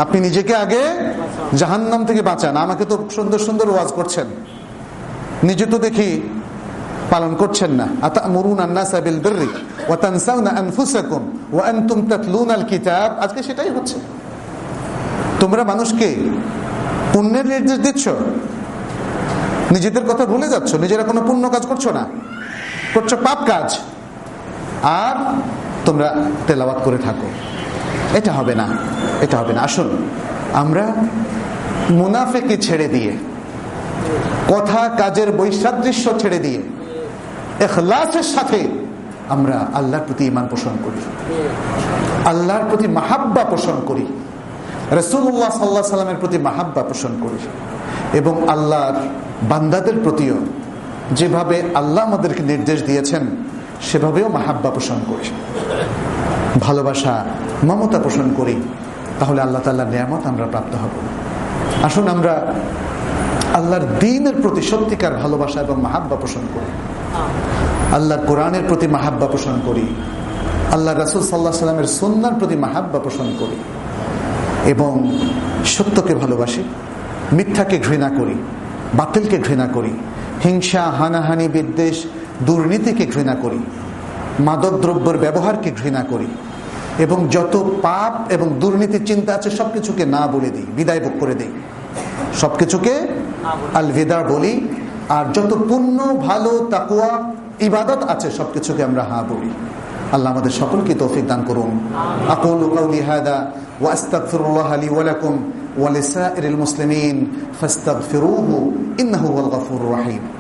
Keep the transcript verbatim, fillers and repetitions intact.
আপনি নিজেকে আগে জাহান্নাম থেকে বাঁচান। আমাকে তো সুন্দর সুন্দর ওয়াজ করছেন, নিজে তো দেখি পালন করছেন না। আতা'মুরুনা আন-নাসা বিল বিররি ওয়া তানসাউনা আনফুসাকুম ওয়া আনতুম তাতলুনাল কিতাব। আজকে সেটাই হচ্ছে। তোমরা মানুষকে পুণ্যের নির্দেশ দিচ্ছ, নিজেদের কথা ভুলে যাচ্ছ, নিজেরা কোনো পুণ্য কাজ করছো না, করছো পাপ কাজ, আর তোমরা তেলাওয়াত করে থাকো। এটা হবে না, এটা হবে না। আসুন আমরা মুনাফিকি ছেড়ে দিয়ে, কথা কাজের বৈসাদৃশ্য ছেড়ে দিয়ে ইখলাসের সাথে আমরা আল্লাহর প্রতি ঈমান পোষণ করি, আল্লাহর প্রতি মাহাব্বা পোষণ করি, রাসূলুল্লাহ সাল্লাল্লাহু আলাইহি ওয়াসাল্লামের প্রতি মাহাব্বা পোষণ করি, এবং আল্লাহর বান্দাদের প্রতিও যেভাবে আল্লাহ আমাদেরকে নির্দেশ দিয়েছেন সেভাবেও মাহাব্বা পোষণ করি, ভালোবাসা মমতা পোষণ করি। তাহলে আল্লাহ তাআলার নিয়ামত আমরা প্রাপ্ত হব। আসুন আমরা আল্লাহর দ্বীনের প্রতি সত্যিকার ভালোবাসা এবং মাহাব্বা পোষণ করি, আল্লাহর কোরআনের প্রতি মাহাব্বা পোষণ করি, আল্লাহ রাসূল সাল্লাল্লাহু আলাইহি ওয়াসাল্লামের সুন্নাহর প্রতি মাহাব্বা পোষণ করি, এবং সত্যকে ভালোবাসি, মিথ্যাকে ঘৃণা করি, বাতিলকে ঘৃণা করি, হিংসা, হানাহানি, বিদ্বেষ, দুর্নীতিকে ঘৃণা করি, মাদকদ্রব্যের ব্যবহারকে ঘৃণা করি, এবং যত পাপ এবং দুর্নীতির চিন্তা আছে সবকিছুকে না বলে দিই, বিদায় ভোগ করে দিই, সবকিছুকে আল বিদা বলি। আর যত পুণ্য, ভালো, তাকওয়া, ইবাদত আছে সবকিছুকে আমরা হ্যাঁ বলি। আল্লাহ আমাদের সকলকে তৌফিক দান করুন। আকুলু কাওলি হাদা ওয়া আস্তাগফিরুল্লাহ লি ওয়া লাকুম ওয়া লিসাইরিল মুসলিমিন ফাস্তাগফিরুহু ইন্নাহু হুয়াল গফুরুর রহিম।